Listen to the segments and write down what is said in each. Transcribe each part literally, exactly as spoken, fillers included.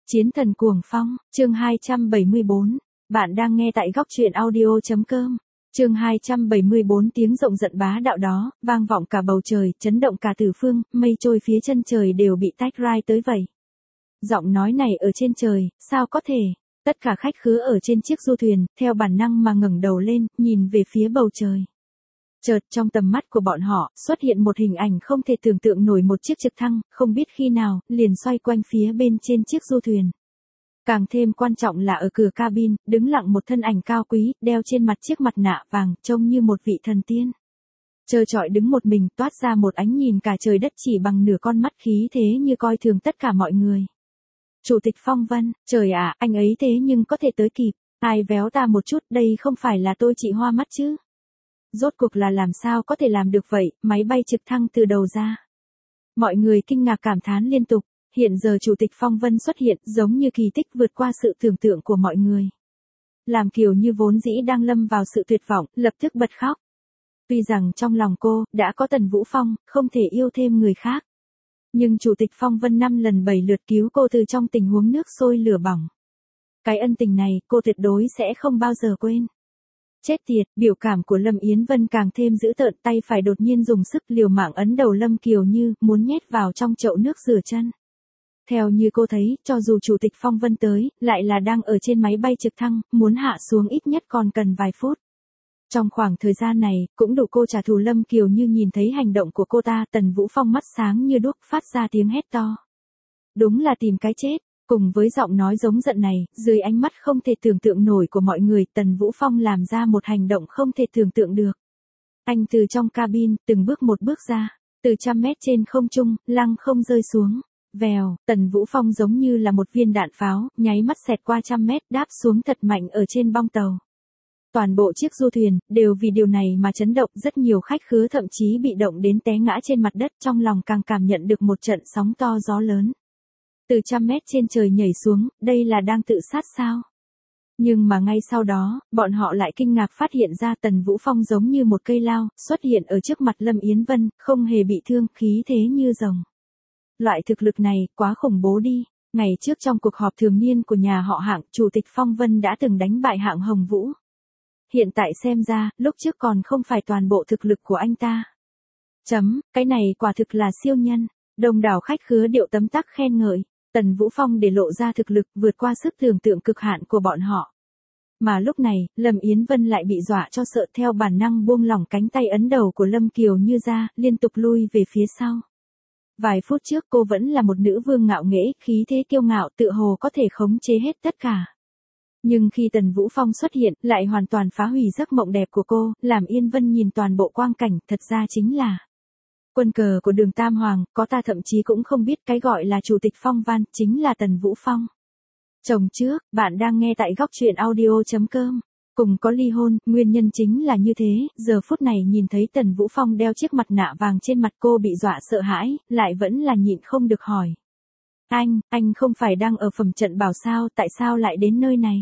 Chiến thần cuồng phong, chương hai trăm bảy mươi bốn. Bạn đang nghe tại góc truyện audio.com. Chương hai trăm bảy mươi bốn tiếng rộng giận bá đạo đó, vang vọng cả bầu trời, chấn động cả tứ phương, mây trôi phía chân trời đều bị tách rai tới vậy. Giọng nói này ở trên trời, sao có thể? Tất cả khách khứa ở trên chiếc du thuyền, theo bản năng mà ngẩng đầu lên, nhìn về phía bầu trời. Chợt trong tầm mắt của bọn họ, xuất hiện một hình ảnh không thể tưởng tượng nổi, một chiếc trực thăng, không biết khi nào, liền xoay quanh phía bên trên chiếc du thuyền. Càng thêm quan trọng là ở cửa cabin, đứng lặng một thân ảnh cao quý, đeo trên mặt chiếc mặt nạ vàng, trông như một vị thần tiên. Trơ trọi đứng một mình, toát ra một ánh nhìn cả trời đất chỉ bằng nửa con mắt, khí thế như coi thường tất cả mọi người. Chủ tịch Phong Vân, trời ạ, anh ấy thế nhưng có thể tới kịp, ai véo ta một chút, đây không phải là tôi chị hoa mắt chứ. Rốt cuộc là làm sao có thể làm được vậy, máy bay trực thăng từ đầu ra. Mọi người kinh ngạc cảm thán liên tục, hiện giờ Chủ tịch Phong Vân xuất hiện giống như kỳ tích vượt qua sự tưởng tượng của mọi người. Làm Kiều Như vốn dĩ đang lâm vào sự tuyệt vọng, lập tức bật khóc. Tuy rằng trong lòng cô, đã có Tần Vũ Phong, không thể yêu thêm người khác. Nhưng Chủ tịch Phong Vân năm lần bảy lượt cứu cô từ trong tình huống nước sôi lửa bỏng. Cái ân tình này, cô tuyệt đối sẽ không bao giờ quên. Chết tiệt, biểu cảm của Lâm Yến Vân càng thêm dữ tợn, tay phải đột nhiên dùng sức liều mạng ấn đầu Lâm Kiều Như, muốn nhét vào trong chậu nước rửa chân. Theo như cô thấy, cho dù Chủ tịch Phong Vân tới, lại là đang ở trên máy bay trực thăng, muốn hạ xuống ít nhất còn cần vài phút. Trong khoảng thời gian này, cũng đủ cô trả thù. Lâm Kiều Như nhìn thấy hành động của cô ta, Tần Vũ Phong mắt sáng như đuốc, phát ra tiếng hét to. Đúng là tìm cái chết. Cùng với giọng nói giống giận này, dưới ánh mắt không thể tưởng tượng nổi của mọi người, Tần Vũ Phong làm ra một hành động không thể tưởng tượng được. Anh từ trong cabin, từng bước một bước ra, từ trăm mét trên không trung, lăng không rơi xuống. Vèo, Tần Vũ Phong giống như là một viên đạn pháo, nháy mắt xẹt qua trăm mét, đáp xuống thật mạnh ở trên bong tàu. Toàn bộ chiếc du thuyền, đều vì điều này mà chấn động, rất nhiều khách khứa thậm chí bị động đến té ngã trên mặt đất, trong lòng càng cảm nhận được một trận sóng to gió lớn. Từ trăm mét trên trời nhảy xuống, đây là đang tự sát sao? Nhưng mà ngay sau đó, bọn họ lại kinh ngạc phát hiện ra Tần Vũ Phong giống như một cây lao, xuất hiện ở trước mặt Lâm Yến Vân, không hề bị thương, khí thế như rồng. Loại thực lực này, quá khủng bố đi. Ngày trước trong cuộc họp thường niên của nhà họ Hạng, Chủ tịch Phong Vân đã từng đánh bại Hạng Hồng Vũ. Hiện tại xem ra, lúc trước còn không phải toàn bộ thực lực của anh ta. Chấm, cái này quả thực là siêu nhân. Đông đảo khách khứa điệu tấm tắc khen ngợi. Tần Vũ Phong để lộ ra thực lực vượt qua sức tưởng tượng cực hạn của bọn họ. Mà lúc này, Lâm Yến Vân lại bị dọa cho sợ, theo bản năng buông lỏng cánh tay ấn đầu của Lâm Kiều Như ra, liên tục lui về phía sau. Vài phút trước cô vẫn là một nữ vương ngạo nghễ, khí thế kiêu ngạo, tự hồ có thể khống chế hết tất cả. Nhưng khi Tần Vũ Phong xuất hiện, lại hoàn toàn phá hủy giấc mộng đẹp của cô, làm Yên Vân nhìn toàn bộ quang cảnh, thật ra chính là quân cờ của Đường Tam Hoàng, có ta thậm chí cũng không biết cái gọi là Chủ tịch Phong Văn, chính là Tần Vũ Phong. Chồng trước, bạn đang nghe tại góc truyện audio.com. Cùng có ly hôn, nguyên nhân chính là như thế, giờ phút này nhìn thấy Tần Vũ Phong đeo chiếc mặt nạ vàng trên mặt, cô bị dọa sợ hãi, lại vẫn là nhịn không được hỏi. Anh, anh không phải đang ở phẩm trận bảo sao, tại sao lại đến nơi này?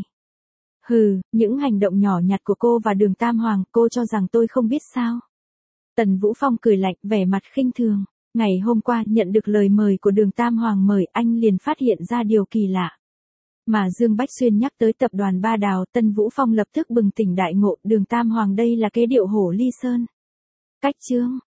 Hừ, những hành động nhỏ nhặt của cô và Đường Tam Hoàng, cô cho rằng tôi không biết sao? Tần Vũ Phong cười lạnh, vẻ mặt khinh thường. Ngày hôm qua, nhận được lời mời của Đường Tam Hoàng mời, anh liền phát hiện ra điều kỳ lạ. Mà Dương Bách Xuyên nhắc tới tập đoàn Ba Đào, Tần Vũ Phong lập tức bừng tỉnh đại ngộ, Đường Tam Hoàng đây là kế điệu hổ ly sơn. Cách chương,